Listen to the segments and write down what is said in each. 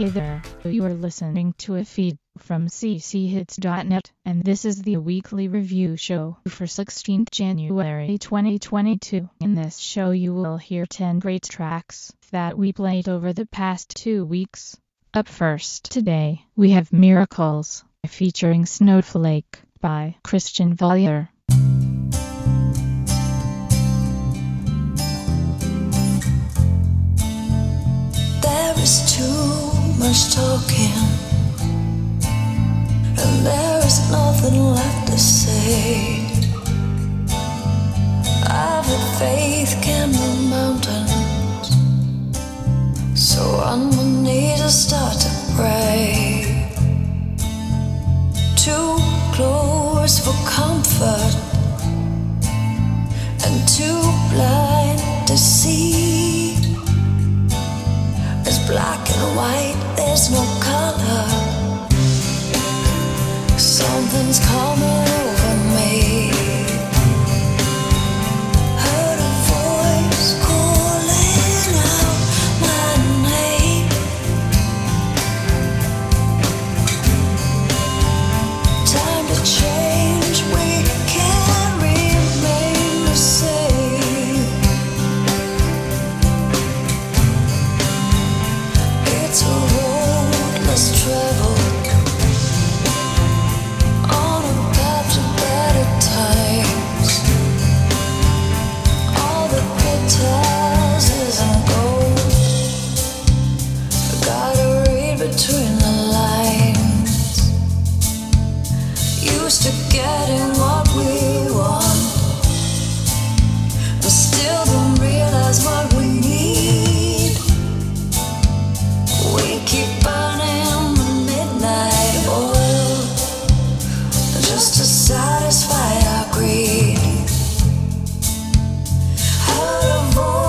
Hey there, you are listening to a feed from cchits.net, and this is the weekly review show for 16th January 2022. In this show you will hear 10 great tracks that we played over the past 2 weeks. Up first today, we have Miracles, featuring Snowflake, by Christian Valier. There is too much talking, and there is nothing left to say. I've had faith can move mountains, so on my knees I start to pray. Too close for comfort, and too blind to see. It's black and white, there's no color. Something's coming over me. Heard a voice calling out my name. Time to change, we can't remain the same. It's a road less traveled, on a path to better times. All the petals isn't gold. I gotta read between the lines. Used to getting what we want, but still don't realize what we need. We keep burning the midnight oil just to satisfy our greed. Heard a voice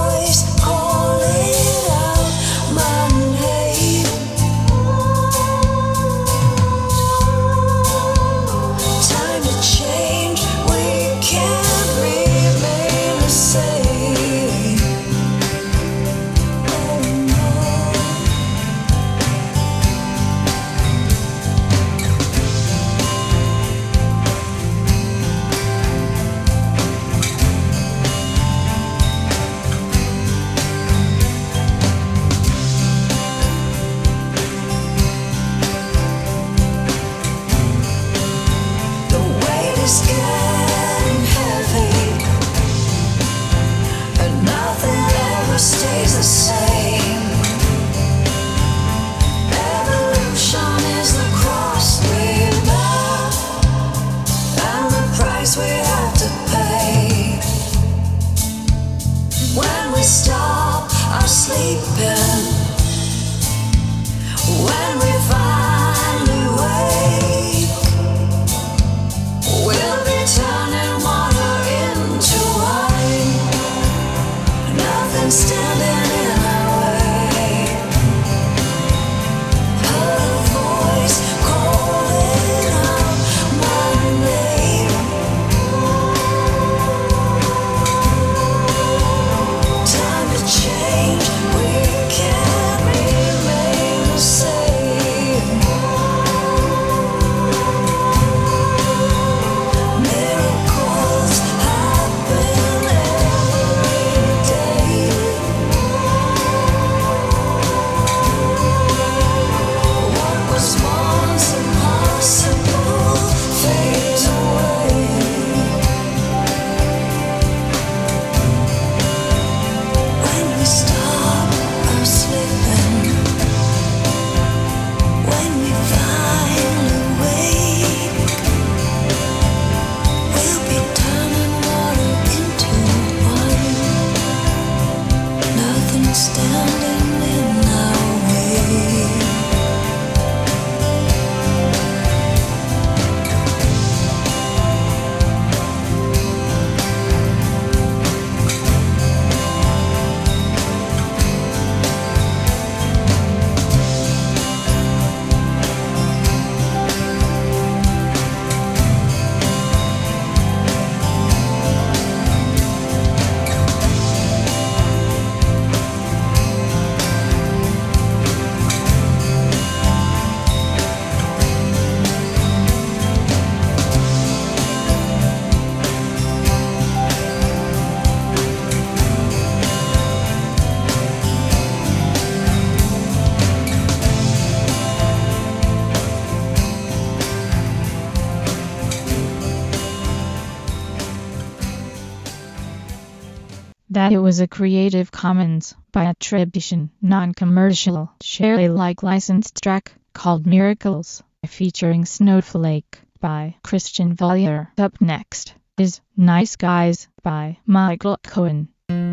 That it was a Creative Commons by attribution, non-commercial, share Alike licensed track called Miracles, featuring Snowflake by Christian Valier. Up next is Nice Guys by Michael Cohen.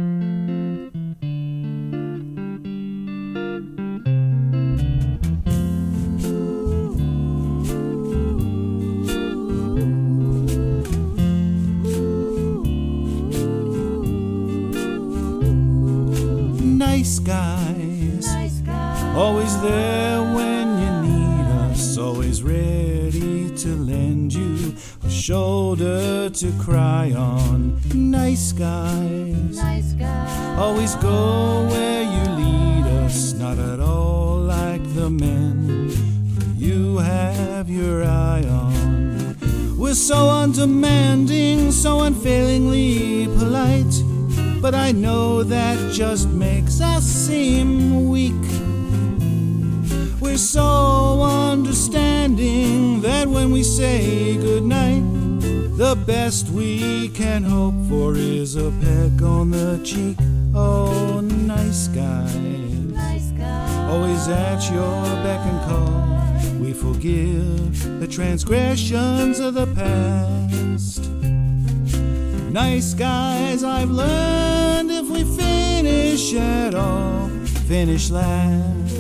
Nice guys, always there when you need us, always ready to lend you a shoulder to cry on. Nice guys, always go where you lead us, not at all like the men you have your eye on. We're so undemanding, so unfailingly polite, but I know that just makes us seem weak. We're so understanding that when we say goodnight, the best we can hope for is a peck on the cheek. Oh, nice guys, always at your beck and call. We forgive the transgressions of the past. Nice guys, I've learned, if we finish at all, finish last.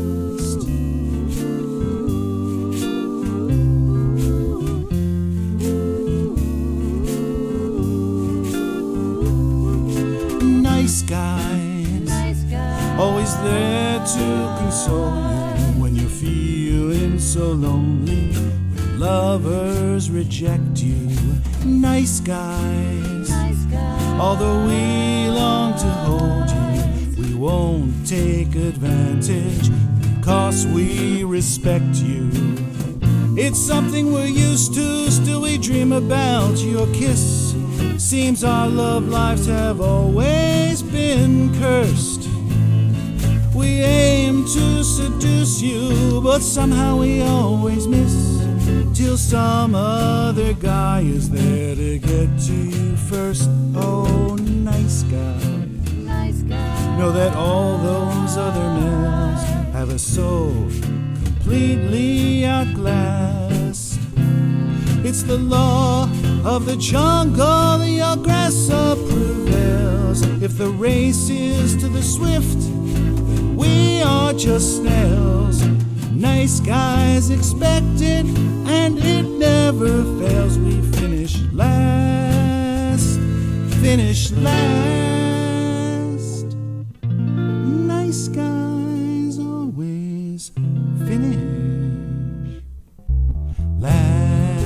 Nice guys, always there to console you when you're feeling so lonely, when lovers reject you. Nice guys, although we long to hold you, we won't take advantage because we respect you. It's something we're used to, still we dream about your kiss. Seems our love lives have always been cursed. We aim to seduce you, but somehow we always miss, till some other guy is there to get to you first. Oh, nice guy, know that all those other men have us so completely outclassed. It's the law of the jungle, the aggressor prevails. If the race is to the swift, then we are just snails. Nice guys expect it, and it never fails. We finish last, finish last. Nice guys always finish last.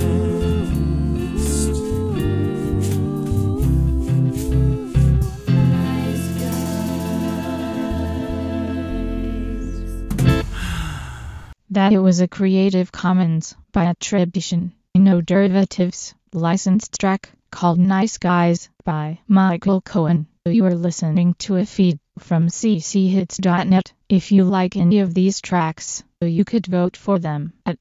That it was a Creative Commons by attribution, no derivatives, licensed track called Nice Guys by Michael Cohen. You are listening to a feed from cchits.net. If you like any of these tracks, you could vote for them at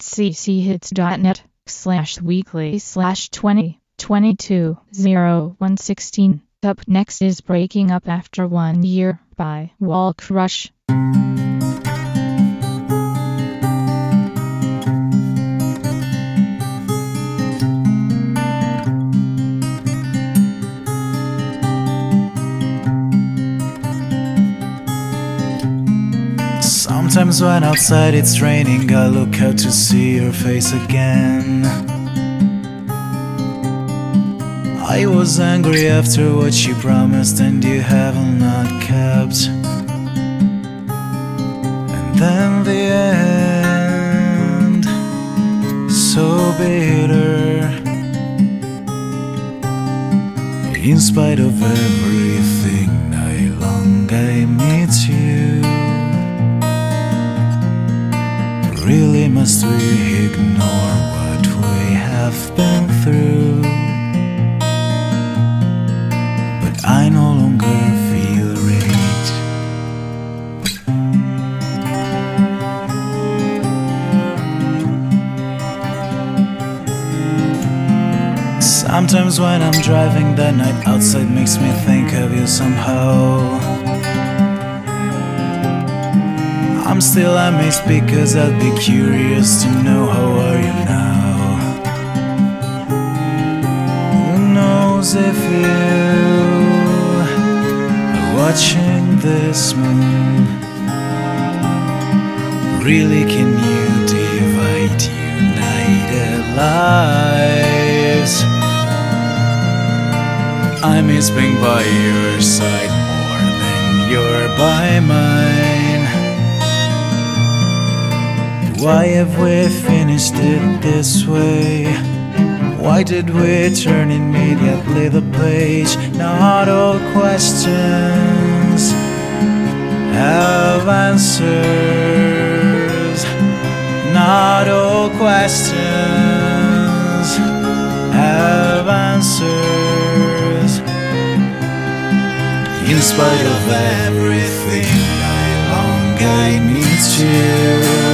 cchits.net/weekly/2022-0116. Up next is Breaking Up After 1 Year by Wall Crush. Sometimes when outside it's raining, I look out to see your face again. I was angry after what you promised and you have not kept. And then the end, so bitter. In spite of everything, I long I meet you. Really must we ignore what we have been through? But I no longer feel right. Sometimes when I'm driving, the night outside makes me think of you somehow. I'm still amazed because I'd be curious to know how are you now. Who knows if you are watching this moon? Really, can you divide united lives? I miss being by your side more than you're by mine. Why have we finished it this way? Why did we turn immediately the page? Not all questions have answers. Not all questions have answers. In spite of everything, I long I need you.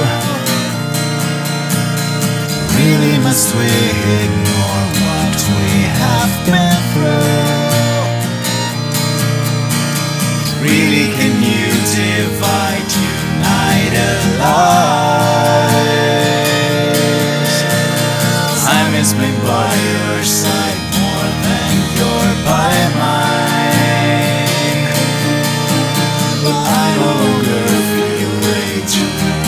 Really must we ignore what we have been through? Really, can you divide united lives? I miss being by your side more than you're by mine. But I no longer feel rage.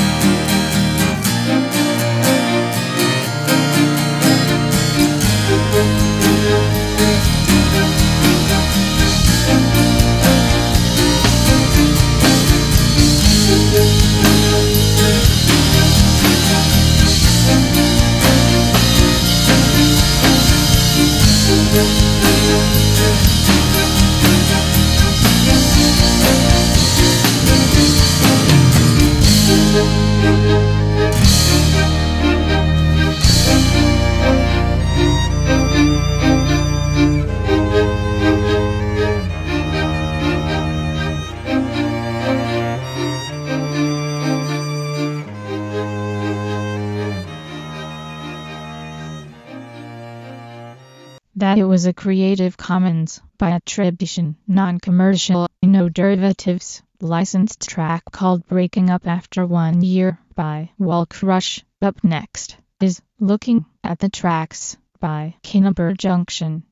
That it was a Creative Commons by attribution, non-commercial, no derivatives, licensed track called Breaking Up After 1 Year by Walkrush. Up next is Looking at the Tracks by Kinnaber Junction.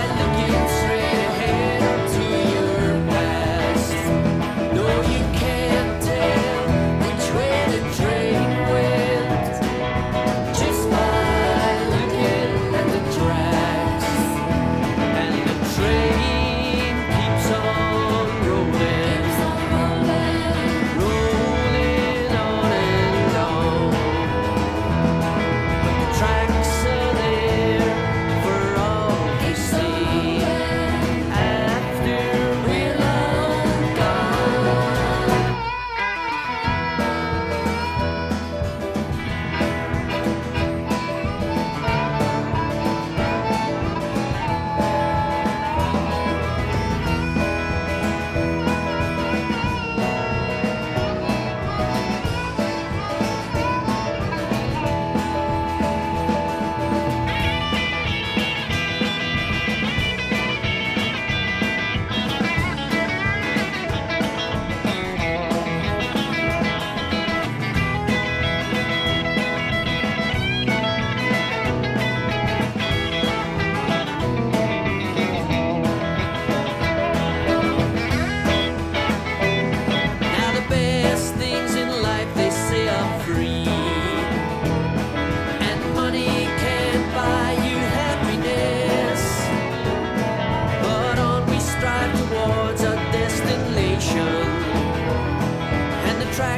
You can't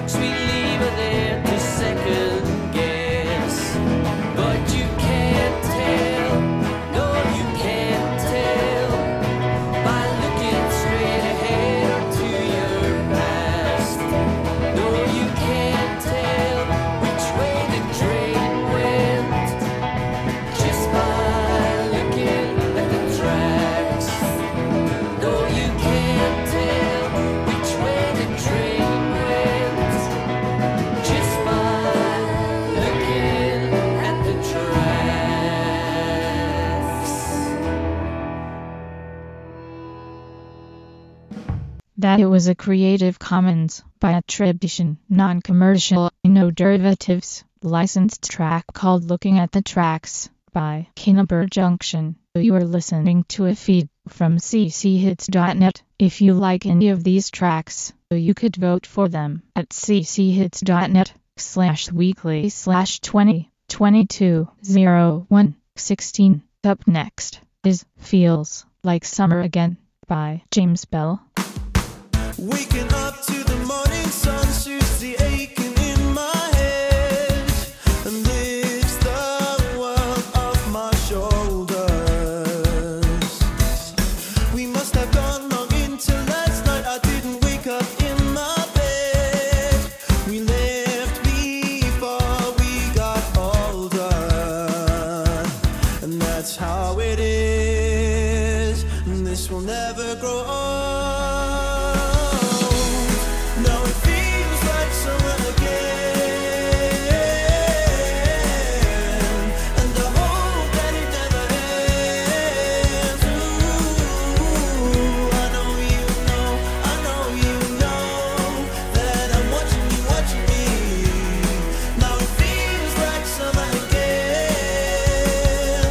Sweet leave her there to second guess. But you can't tell, no you can't tell, by looking straight ahead or to your past. No you can't tell which way the train went, just by looking at the tracks. No you can't tell which way the train went, just by looking at the tracks. That it was a Creative Commons by attribution, non-commercial, no derivatives, licensed track called Looking at the Tracks by Kinnaber Junction. You are listening to a feed from cchits.net. If you like any of these tracks, you could vote for them at cchits.net/weekly/2022-01-16. Up next is Feels Like Summer Again by James Bell. Waking up to the morning sun soothes the aching in my head and lifts the world off my shoulders. We must have gone long into last night. I didn't wake up in my bed. We left before we got older, and that's how it is. And this will never grow old. Now it feels like summer again, and I hope that it never ends. Ooh, I know you know that I'm watching you, watching me. Now it feels like summer again,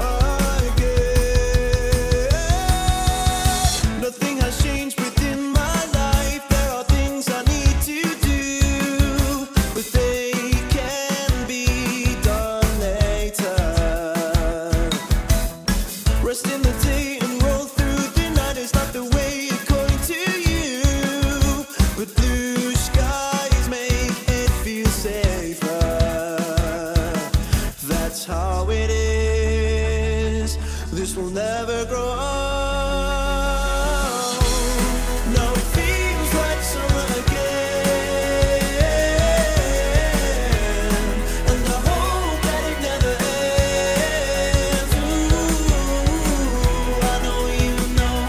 again. Nothing has changed within my life. There are things I need to do, but they can be done later. Rest in the day and roll through the night is not the way according to you, but blue skies make it feel safer. That's how it is. This will never grow old. Now it feels like summer again, and I hope that it never ends. Ooh, I know you know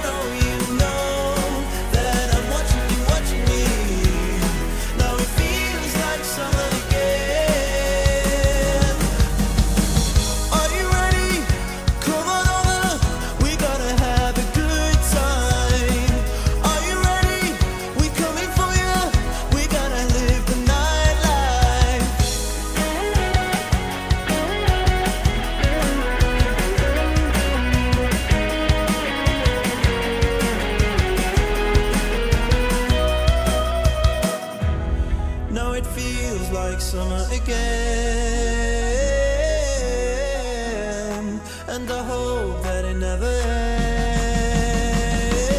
that I'm watching you, watching me. Now it feels like summer again. Are you ready? Come on over. We gotta have a good time. Are you ready? We coming for you. We gotta live the nightlife. Now it feels like summer again, and I hope that it never ends.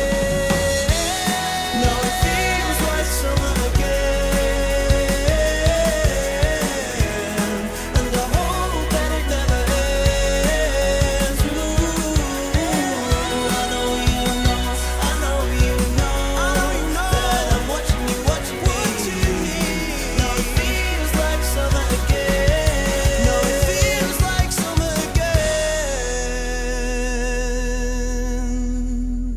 Now it feels like summer again, and I hope that it never ends. Ooh, I know you know that I'm watching you, watching me. Now it feels like summer again. Now it feels like summer again.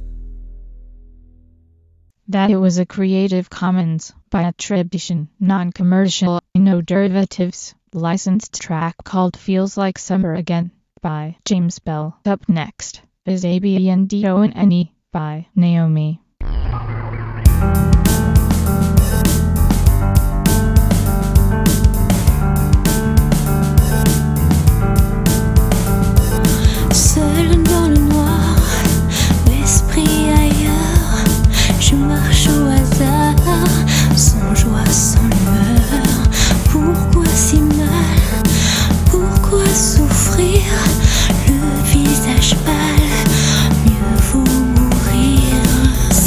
That it was a Creative Commons by attribution, non-commercial, no derivatives, licensed track called Feels Like Summer Again by James Bell. Up next is ABNDONE by Naomi. Seul dans le noir, l'esprit ailleurs, je marche au hasard, sans joie, sans lueur. Pourquoi si mal? Pourquoi souffrir? Le visage pâle, mieux vaut mourir.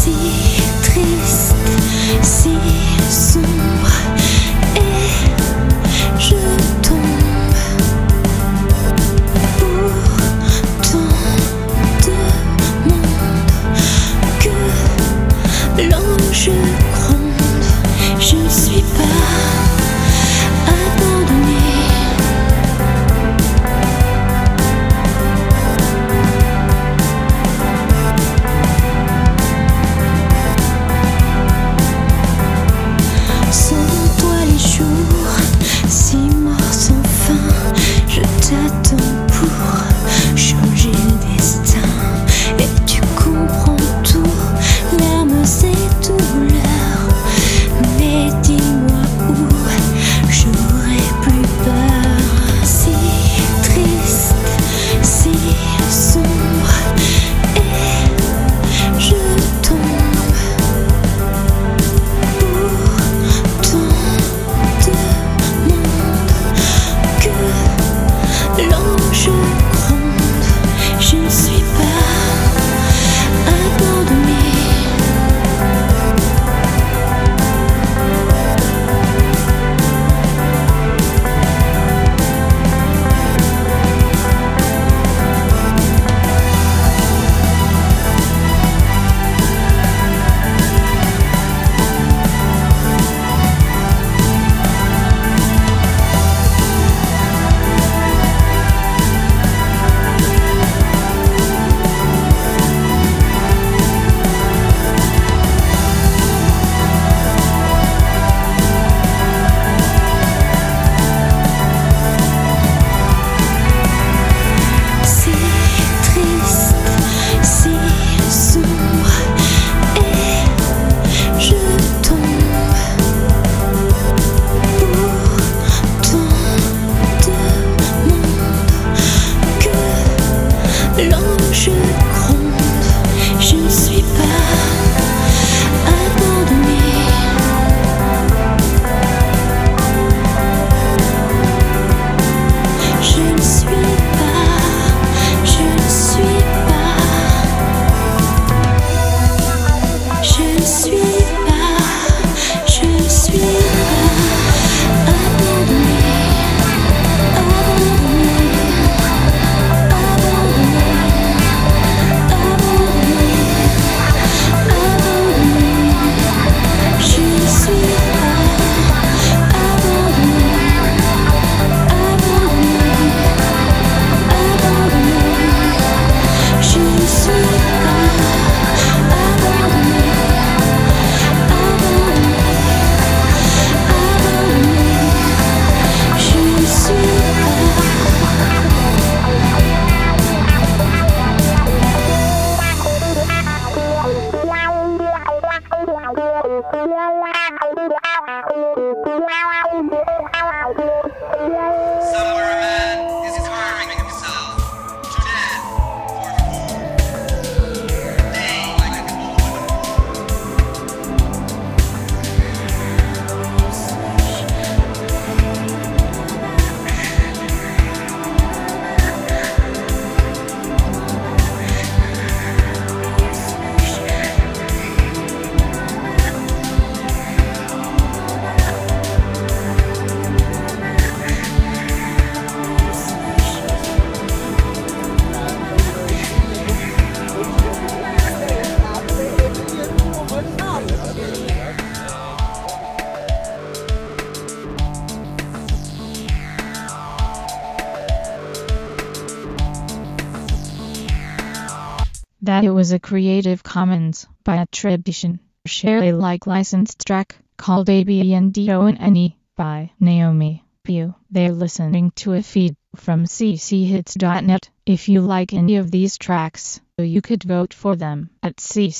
that it was a Creative Commons by attribution, share Alike licensed track called ABNDONE by Naomi Pugh. They're listening to a feed from cchits.net. If you like any of these tracks, you could vote for them at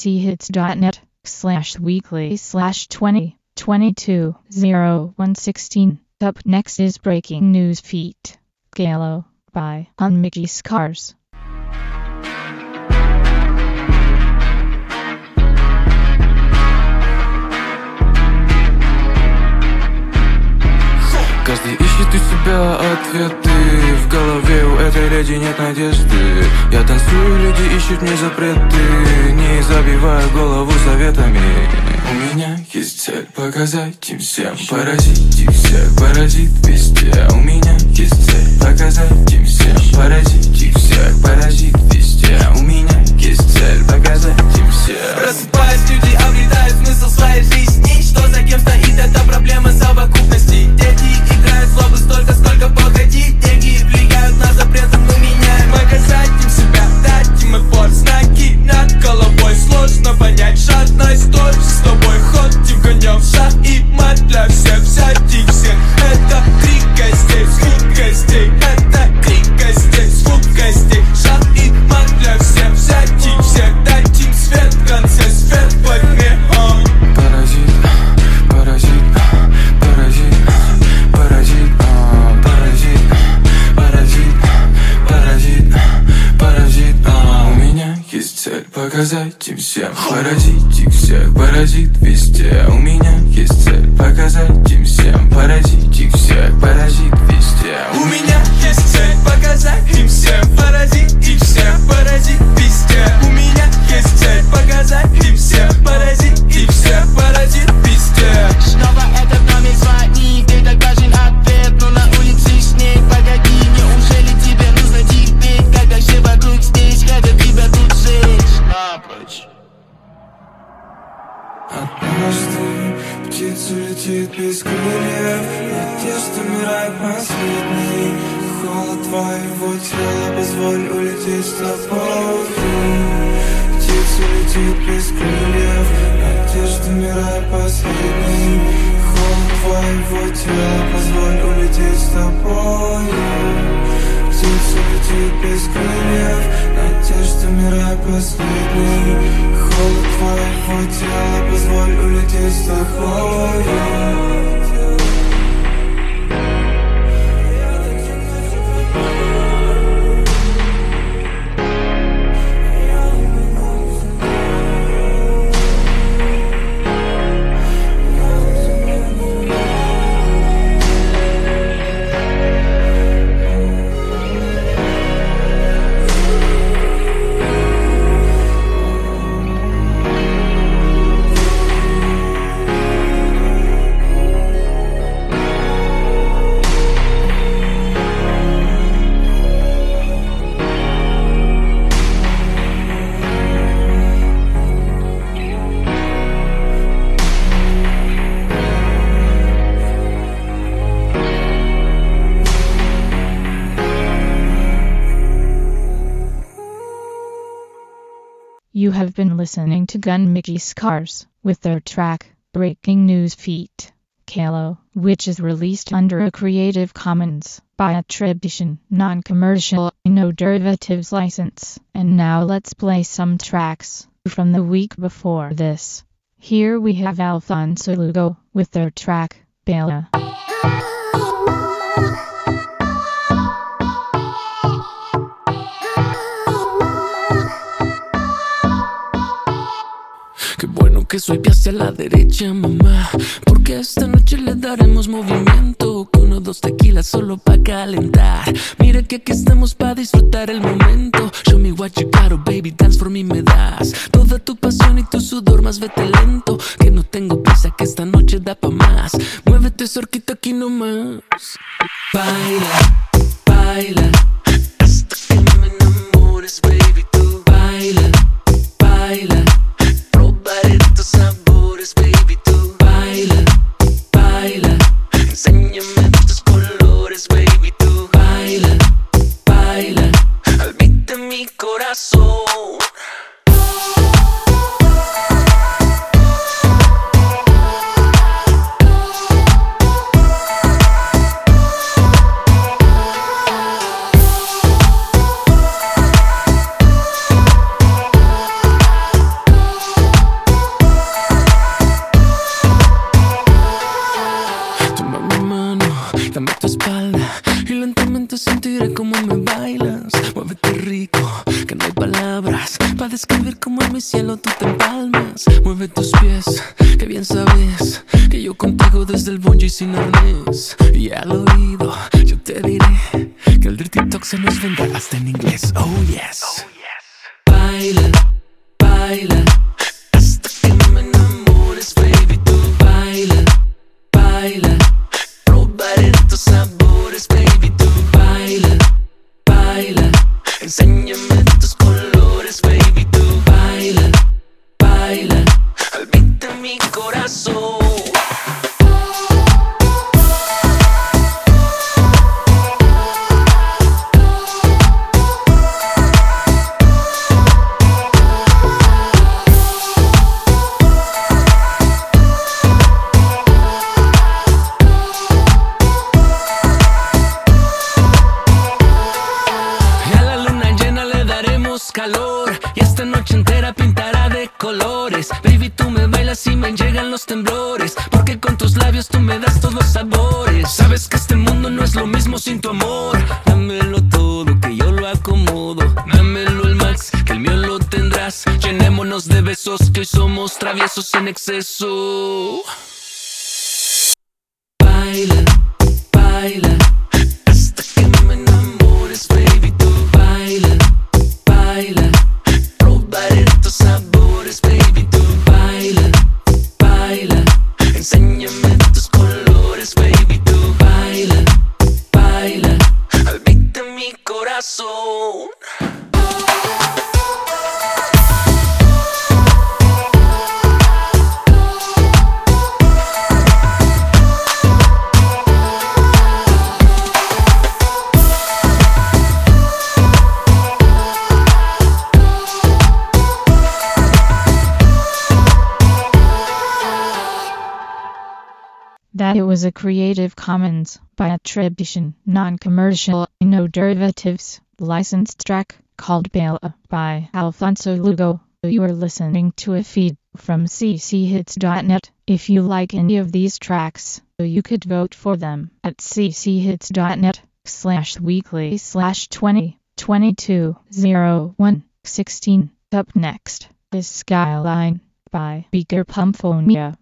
cchits.net/weekly/2022-0116. Up next is Breaking News Feat. Galo by Mickey Scars. Каждый ищет у себя ответы. В голове у этой леди нет надежды. Я танцую, люди ищут мне запреты. Не забиваю голову советами. У меня есть цель показать им всем, поразить их всех, поразит везде. У меня есть цель показать им всем, поразить их всех, поразит везде. У меня есть цель показать им всем. Просыпаясь, люди обретают смысл своей жизни. Что за кем стоит, это проблема совокупности. Дети играют в злобу столько, сколько погоди. Деньги влияют на запретом, мы меняем. Показать им себя, дать им опор. Знаки над головой, сложно понять. Жадность тоже с тобой. Ходим конем в шаг и мат для всех. Взять их всех, это крик гостей, звук гостей. Это крик гостей, звук гостей. Шаг и мат для всех. Взять их всех, дать им свет в конце, свет во тьме. Паразит, паразит, паразит, паразит, паразит, паразит, паразит, паразит. У меня есть цель показать им всем, поразить их всех, паразит везде. У меня есть цель показать им всем, поразить их всех, паразит везде. У меня есть цель показать им всем, поразить их всех, паразит везде. У меня есть цель показать им всем, поразить их всех, паразит везде. Снова этот номер звонит, ты так важен ответ, но на улице снег. Погоди, неужели тебе нужно терпеть, когда все вокруг здесь хотят тебя тут сжечь? Напрочь. Однажды птица летит без крыльев, надежда умирает последней. Холод твоего тела, позволь улететь с тобой. Птица летит без крыльев, надежда умирает последней. Холод твоего тела, позволь улететь с тобой. Птица летит без крыльев, надежда умирает последней. Холод твоего тела, позволь улететь с тобой. You have been listening to Gun Mickey Scars with their track, Breaking News Feat. Kalo, which is released under a Creative Commons by attribution, non-commercial, no derivatives license. And now let's play some tracks from the week before this. Here we have Alfonso Lugo with their track, Bella. Qué bueno que soy hacia la derecha, mamá, porque esta noche le daremos movimiento. Que 1, 2 tequilas solo pa' calentar. Mira que aquí estamos pa' disfrutar el momento. Show me what you got, oh baby, dance for me me das. Toda tu pasión y tu sudor, más vete lento. Que no tengo prisa, que esta noche da pa' más. Muévete cerquita aquí nomás. Baila, baila, hasta que me enamores, baby, tú. Baila, baila, probaré tus sabores, baby, tú. Baila, baila, enséñame tus colores, baby, tú. Baila, baila, al beat de mi corazón. que yo contigo desde el bungee sin arnés. Y al oído yo te diré que el Dirty Talk se nos vendrá hasta en inglés. Oh yes. Baila, baila, hasta que no me enamores, baby. Tú baila, baila, probaré tus sabores, baby. Tú baila, baila, enséñame tus colores, baby. Tú baila, baila, al beat de mi corazón. Calor y esta noche entera pintará de colores. Baby, tú me bailas y me llegan los temblores, porque con tus labios tú me das todos los sabores. Sabes que este mundo no es lo mismo sin tu amor. Dámelo todo, que yo lo acomodo. Dámelo el max, que el mío lo tendrás. Llenémonos de besos, que hoy somos traviesos en exceso. Baila, baila, hasta que no me enamores, baby. Tú baila, baila, probaré tus sabores, baby. Tú baila, baila, enséñame tus colores, baby. Tú baila, baila, al beat de mi corazón. That it was a Creative Commons by attribution, non-commercial, no derivatives, licensed track called Bella by Alfonso Lugo. You are listening to a feed from cchits.net. If you like any of these tracks, you could vote for them at cchits.net/weekly/2022-01-16. Up next is Skyline by Beaker Pumphonia.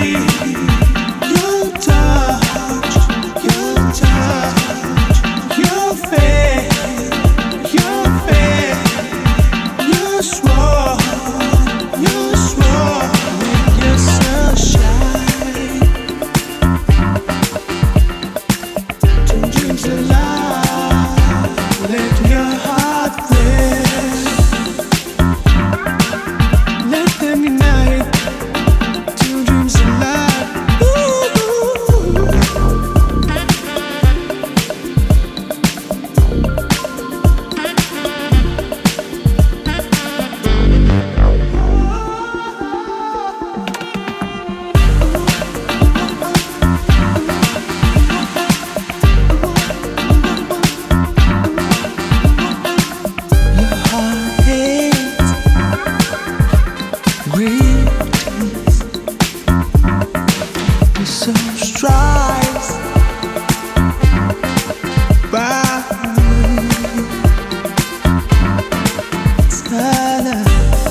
Your touch, so strives by Tyler.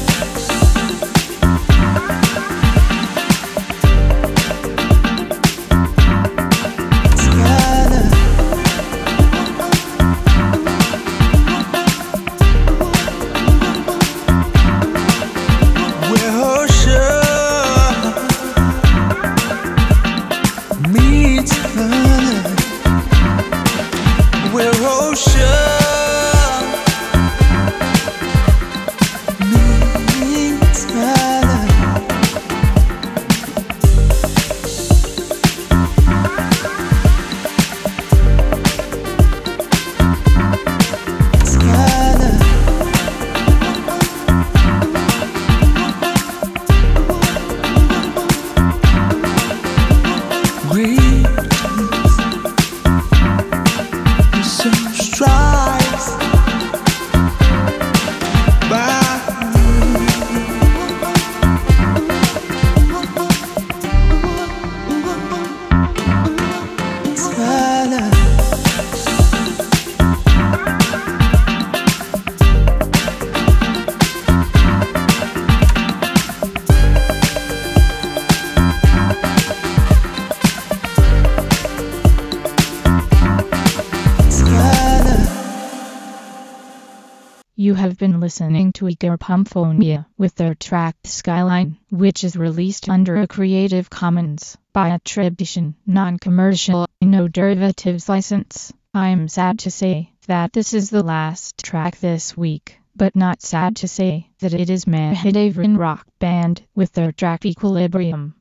You have been listening to Igor Pumphonia with their track Skyline, which is released under a Creative Commons by attribution, non-commercial, no derivatives license. I'm sad to say that this is the last track this week, but not sad to say that it is Mahadevran Rock Band with their track Equilibrium.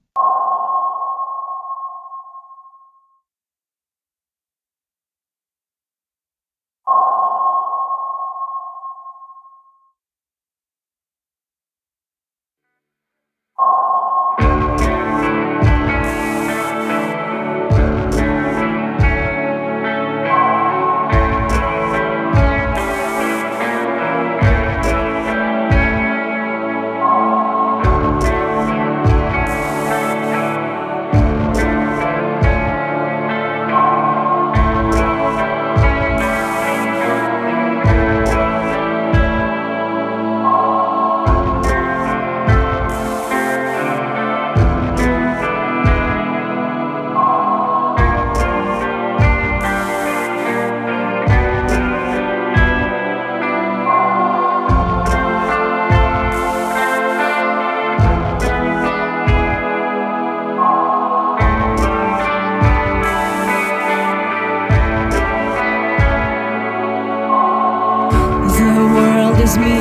is me.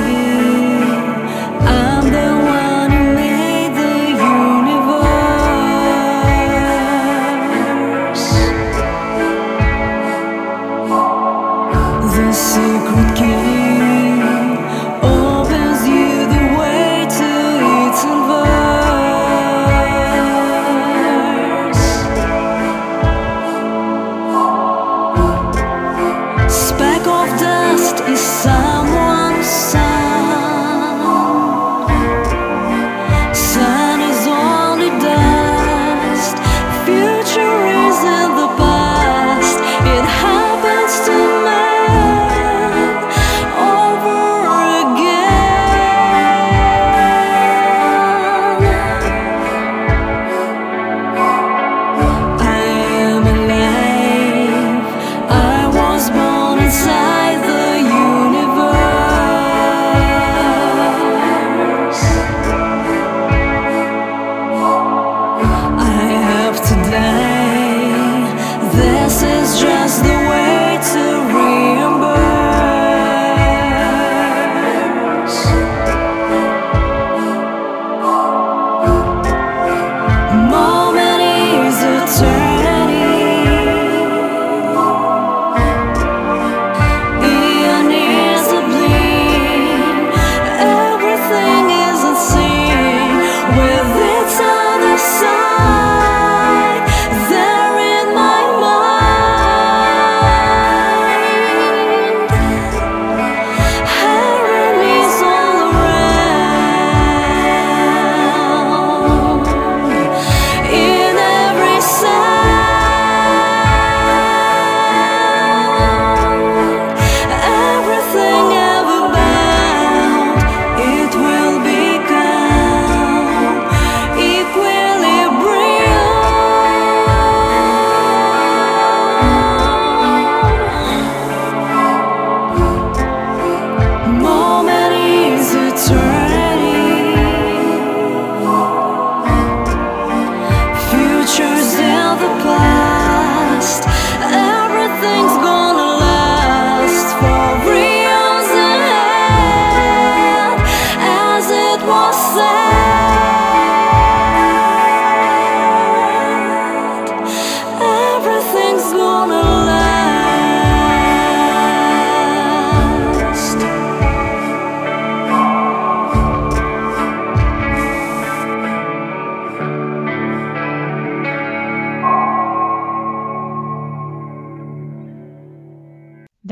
I'm the one who made the universe. The secret key opens you the way to its verse. Speck of dust is someone's sign.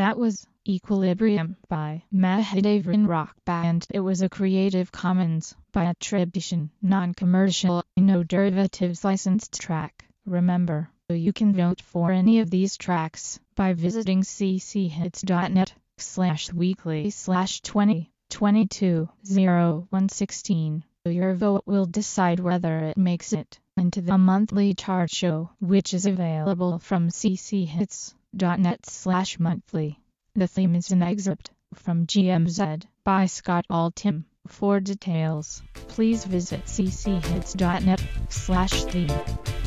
That was Equilibrium by Mahadevran Rock Band. It was a Creative Commons by attribution, non-commercial, no derivatives licensed track. Remember, you can vote for any of these tracks by visiting cchits.net/weekly/2022-0116. Your vote will decide whether it makes it into the monthly chart show, which is available from cchits.net/monthly. The theme is an excerpt from GMZ by Scott Altham. For details, please visit cchits.net/theme.